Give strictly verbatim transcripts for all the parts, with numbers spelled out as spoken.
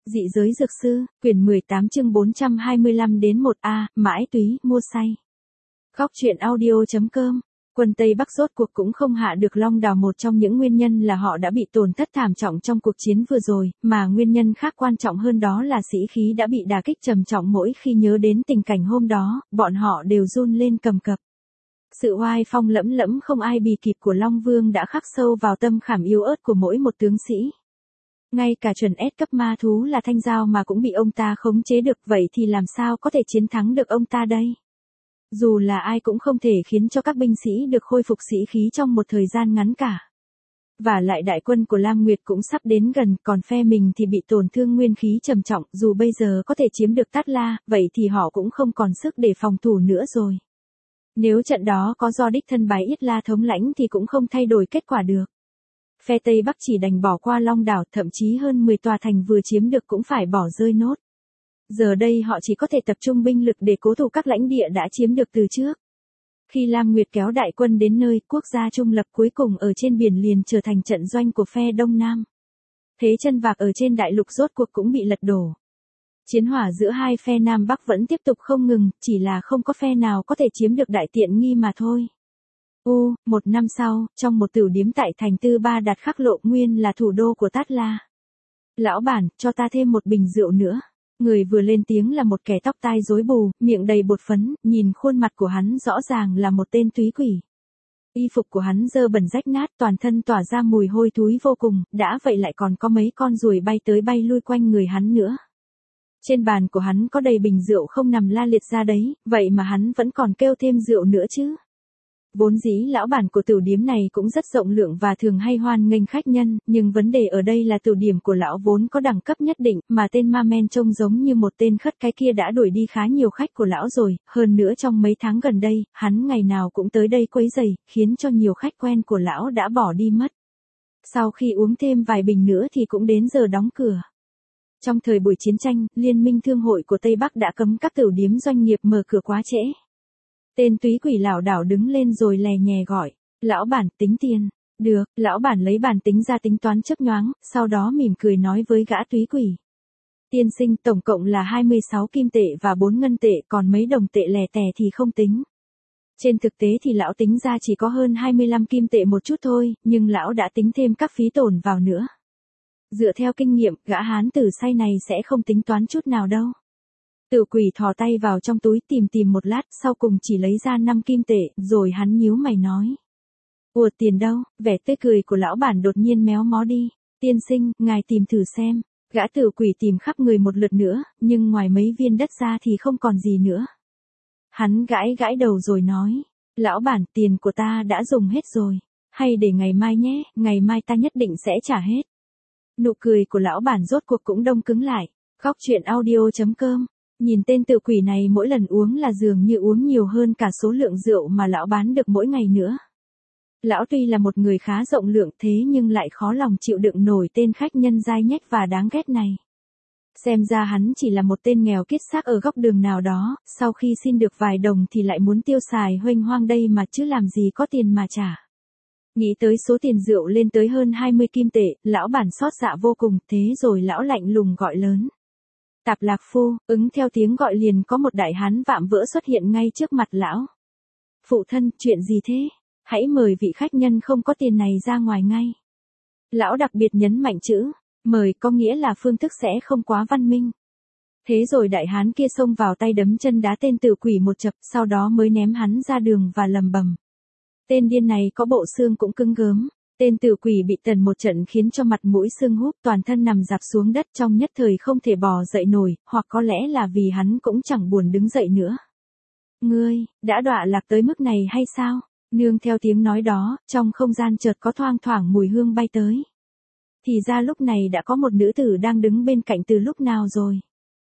Dị giới dược sư, quyển mười tám chương bốn trăm hai mươi lăm đến một A, mãi túy, mua say. Góc truyện audio.com. Quân Tây Bắc rốt cuộc cũng không hạ được Long Đào, một trong những nguyên nhân là họ đã bị tổn thất thảm trọng trong cuộc chiến vừa rồi, mà nguyên nhân khác quan trọng hơn đó là sĩ khí đã bị đả kích trầm trọng. Mỗi khi nhớ đến tình cảnh hôm đó, bọn họ đều run lên cầm cập. Sự oai phong lẫm lẫm không ai bì kịp của Long Vương đã khắc sâu vào tâm khảm yếu ớt của mỗi một tướng sĩ. Ngay cả chuẩn S cấp ma thú là Thanh Giao mà cũng bị ông ta khống chế được, vậy thì làm sao có thể chiến thắng được ông ta đây? Dù là ai cũng không thể khiến cho các binh sĩ được khôi phục sĩ khí trong một thời gian ngắn cả. Và lại đại quân của Lam Nguyệt cũng sắp đến gần, còn phe mình thì bị tổn thương nguyên khí trầm trọng, dù bây giờ có thể chiếm được Tát La, vậy thì họ cũng không còn sức để phòng thủ nữa rồi. Nếu trận đó có do đích thân Bái Yết La thống lãnh thì cũng không thay đổi kết quả được. Phe Tây Bắc chỉ đành bỏ qua Long Đảo, thậm chí hơn mười tòa thành vừa chiếm được cũng phải bỏ rơi nốt. Giờ đây họ chỉ có thể tập trung binh lực để cố thủ các lãnh địa đã chiếm được từ trước. Khi Lam Nguyệt kéo đại quân đến nơi, quốc gia trung lập cuối cùng ở trên biển liền trở thành trận doanh của phe Đông Nam. Thế chân vạc ở trên đại lục rốt cuộc cũng bị lật đổ. Chiến hỏa giữa hai phe Nam Bắc vẫn tiếp tục không ngừng, chỉ là không có phe nào có thể chiếm được đại tiện nghi mà thôi. U, một năm sau, trong một tửu điếm tại thành Tư Ba Đạt khắc lộ nguyên là thủ đô của Tát La. Lão bản, cho ta thêm một bình rượu nữa. Người vừa lên tiếng là một kẻ tóc tai rối bù, miệng đầy bột phấn, nhìn khuôn mặt của hắn rõ ràng là một tên túy quỷ. Y phục của hắn dơ bẩn rách nát, toàn thân tỏa ra mùi hôi thối vô cùng, đã vậy lại còn có mấy con ruồi bay tới bay lui quanh người hắn nữa. Trên bàn của hắn có đầy bình rượu không nằm la liệt ra đấy, vậy mà hắn vẫn còn kêu thêm rượu nữa chứ. Vốn dĩ lão bản của tửu điếm này cũng rất rộng lượng và thường hay hoan nghênh khách nhân, nhưng vấn đề ở đây là tửu điểm của lão vốn có đẳng cấp nhất định, mà tên ma men trông giống như một tên khất cái kia đã đuổi đi khá nhiều khách của lão rồi, hơn nữa trong mấy tháng gần đây, hắn ngày nào cũng tới đây quấy rầy, khiến cho nhiều khách quen của lão đã bỏ đi mất. Sau khi uống thêm vài bình nữa thì cũng đến giờ đóng cửa. Trong thời buổi chiến tranh, Liên minh Thương hội của Tây Bắc đã cấm các tửu điếm doanh nghiệp mở cửa quá trễ. Tên túy quỷ lảo đảo đứng lên rồi lè nhè gọi, lão bản, tính tiền. Được, lão bản lấy bàn tính ra tính toán chớp nhoáng, sau đó mỉm cười nói với gã túy quỷ. Tiên sinh, tổng cộng là hai mươi sáu kim tệ và bốn ngân tệ, còn mấy đồng tệ lẻ tẻ thì không tính. Trên thực tế thì lão tính ra chỉ có hơn hai mươi lăm kim tệ một chút thôi, nhưng lão đã tính thêm các phí tổn vào nữa. Dựa theo kinh nghiệm, gã hán tử say này sẽ không tính toán chút nào đâu. Tử quỷ thò tay vào trong túi tìm tìm một lát, sau cùng chỉ lấy ra năm kim tệ, rồi hắn nhíu mày nói. Ủa, tiền đâu? Vẻ tươi cười của lão bản đột nhiên méo mó đi. Tiên sinh, ngài tìm thử xem. Gã tử quỷ tìm khắp người một lượt nữa, nhưng ngoài mấy viên đất ra thì không còn gì nữa. Hắn gãi gãi đầu rồi nói. Lão bản, tiền của ta đã dùng hết rồi. Hay để ngày mai nhé, ngày mai ta nhất định sẽ trả hết. Nụ cười của lão bản rốt cuộc cũng đông cứng lại. Góc truyện audio.com. Nhìn tên tử quỷ này mỗi lần uống là dường như uống nhiều hơn cả số lượng rượu mà lão bán được mỗi ngày nữa. Lão tuy là một người khá rộng lượng thế nhưng lại khó lòng chịu đựng nổi tên khách nhân dai nhách và đáng ghét này. Xem ra hắn chỉ là một tên nghèo kiết xác ở góc đường nào đó, sau khi xin được vài đồng thì lại muốn tiêu xài huênh hoang đây mà chứ làm gì có tiền mà trả. Nghĩ tới số tiền rượu lên tới hơn hai mươi kim tệ, lão bản xót dạ vô cùng, thế rồi lão lạnh lùng gọi lớn. Tạp Lạc Phu, ứng theo tiếng gọi liền có một đại hán vạm vỡ xuất hiện ngay trước mặt lão. Phụ thân, chuyện gì thế? Hãy mời vị khách nhân không có tiền này ra ngoài ngay. Lão đặc biệt nhấn mạnh chữ, mời có nghĩa là phương thức sẽ không quá văn minh. Thế rồi đại hán kia xông vào tay đấm chân đá tên tử quỷ một chập, sau đó mới ném hắn ra đường và lầm bầm. Tên điên này có bộ xương cũng cứng gớm. Tên tử quỷ bị tần một trận khiến cho mặt mũi sưng húp, toàn thân nằm dạp xuống đất trong nhất thời không thể bò dậy nổi, hoặc có lẽ là vì hắn cũng chẳng buồn đứng dậy nữa. Ngươi, đã đọa lạc tới mức này hay sao? Nương theo tiếng nói đó, trong không gian chợt có thoang thoảng mùi hương bay tới. Thì ra lúc này đã có một nữ tử đang đứng bên cạnh từ lúc nào rồi.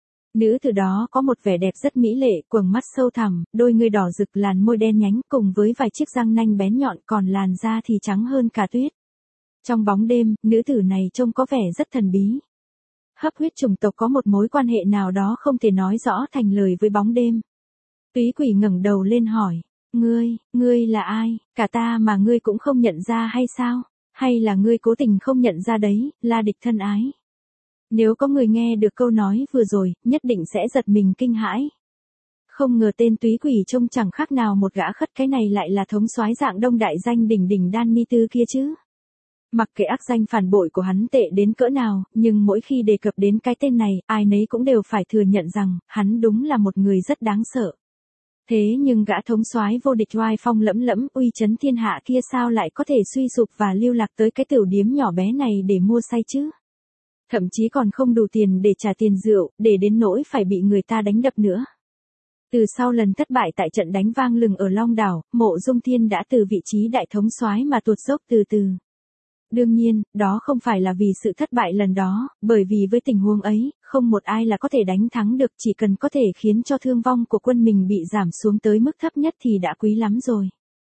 Nữ tử đó có một vẻ đẹp rất mỹ lệ, quầng mắt sâu thẳm, đôi ngươi đỏ rực, làn môi đen nhánh cùng với vài chiếc răng nanh bén nhọn, còn làn da thì trắng hơn cả tuyết. Trong bóng đêm, nữ tử này trông có vẻ rất thần bí. Hấp huyết chủng tộc có một mối quan hệ nào đó không thể nói rõ thành lời với bóng đêm. Túy quỷ ngẩng đầu lên hỏi, ngươi, ngươi là ai, cả ta mà ngươi cũng không nhận ra hay sao? Hay là ngươi cố tình không nhận ra đấy, là địch thân ái? Nếu có người nghe được câu nói vừa rồi, nhất định sẽ giật mình kinh hãi. Không ngờ tên túy quỷ trông chẳng khác nào một gã khất cái này lại là thống soái dạng đông đại danh đỉnh đỉnh đan ni tư kia chứ. Mặc kệ ác danh phản bội của hắn tệ đến cỡ nào, nhưng mỗi khi đề cập đến cái tên này, ai nấy cũng đều phải thừa nhận rằng, hắn đúng là một người rất đáng sợ. Thế nhưng gã thống soái vô địch oai phong lẫm lẫm uy chấn thiên hạ kia sao lại có thể suy sụp và lưu lạc tới cái tiểu điếm nhỏ bé này để mua say chứ? Thậm chí còn không đủ tiền để trả tiền rượu, để đến nỗi phải bị người ta đánh đập nữa. Từ sau lần thất bại tại trận đánh vang lừng ở Long Đảo, Mộ Dung Thiên đã từ vị trí đại thống soái mà tuột dốc từ từ. Đương nhiên, đó không phải là vì sự thất bại lần đó, bởi vì với tình huống ấy, không một ai là có thể đánh thắng được, chỉ cần có thể khiến cho thương vong của quân mình bị giảm xuống tới mức thấp nhất thì đã quý lắm rồi.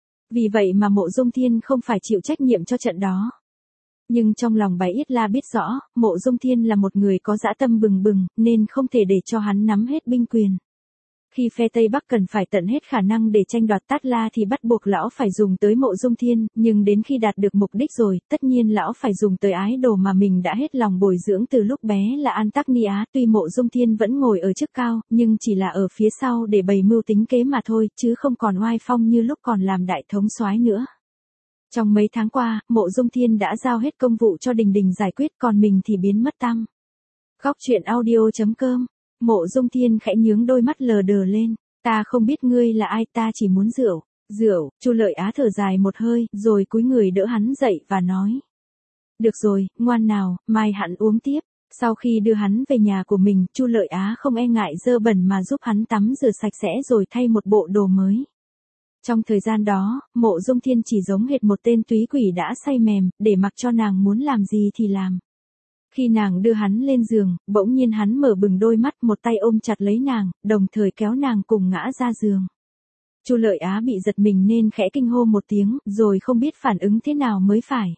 Vì vậy mà Mộ Dung Thiên không phải chịu trách nhiệm cho trận đó. Nhưng trong lòng Bái Yết La biết rõ, Mộ Dung Thiên là một người có dã tâm bừng bừng, nên không thể để cho hắn nắm hết binh quyền. Khi phe Tây Bắc cần phải tận hết khả năng để tranh đoạt Tát La thì bắt buộc lão phải dùng tới Mộ Dung Thiên, nhưng đến khi đạt được mục đích rồi, tất nhiên lão phải dùng tới ái đồ mà mình đã hết lòng bồi dưỡng từ lúc bé là An Tắc Ni Á. Tuy Mộ Dung Thiên vẫn ngồi ở chức cao, nhưng chỉ là ở phía sau để bày mưu tính kế mà thôi, chứ không còn oai phong như lúc còn làm đại thống soái nữa. Trong mấy tháng qua, Mộ Dung Thiên đã giao hết công vụ cho Đình Đình giải quyết, còn mình thì biến mất tăm. Góc truyện audio chấm com. Mộ Dung Thiên khẽ nhướng đôi mắt lờ đờ lên. Ta không biết ngươi là ai, ta chỉ muốn rượu. Rượu, Chu Lợi Á thở dài một hơi, rồi cúi người đỡ hắn dậy và nói. Được rồi, ngoan nào, mai hắn uống tiếp. Sau khi đưa hắn về nhà của mình, Chu Lợi Á không e ngại dơ bẩn mà giúp hắn tắm rửa sạch sẽ rồi thay một bộ đồ mới. Trong thời gian đó, Mộ Dung Thiên chỉ giống hệt một tên túy quỷ đã say mềm, để mặc cho nàng muốn làm gì thì làm. Khi nàng đưa hắn lên giường, bỗng nhiên hắn mở bừng đôi mắt, một tay ôm chặt lấy nàng, đồng thời kéo nàng cùng ngã ra giường. Chu Lợi Á bị giật mình nên khẽ kinh hô một tiếng, rồi không biết phản ứng thế nào mới phải.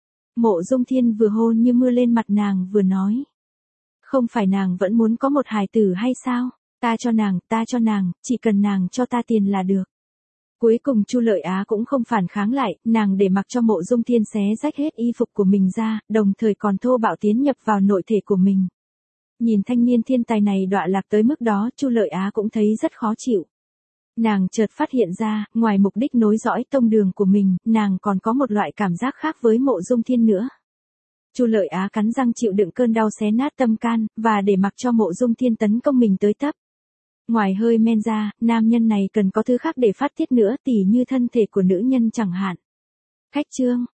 Mộ Dung Thiên vừa hôn như mưa lên mặt nàng vừa nói. Không phải nàng vẫn muốn có một hài tử hay sao? Ta cho nàng, ta cho nàng, chỉ cần nàng cho ta tiền là được. Cuối cùng Chu Lợi Á cũng không phản kháng lại, nàng để mặc cho Mộ Dung Thiên xé rách hết y phục của mình ra, đồng thời còn thô bạo tiến nhập vào nội thể của mình. Nhìn thanh niên thiên tài này đọa lạc tới mức đó, Chu Lợi Á cũng thấy rất khó chịu. Nàng chợt phát hiện ra, ngoài mục đích nối dõi tông đường của mình, nàng còn có một loại cảm giác khác với Mộ Dung Thiên nữa. Chu Lợi Á cắn răng chịu đựng cơn đau xé nát tâm can, và để mặc cho Mộ Dung Thiên tấn công mình tới tấp. Ngoài hơi men ra, nam nhân này cần có thứ khác để phát tiết nữa, tỉ như thân thể của nữ nhân chẳng hạn. Khách chương.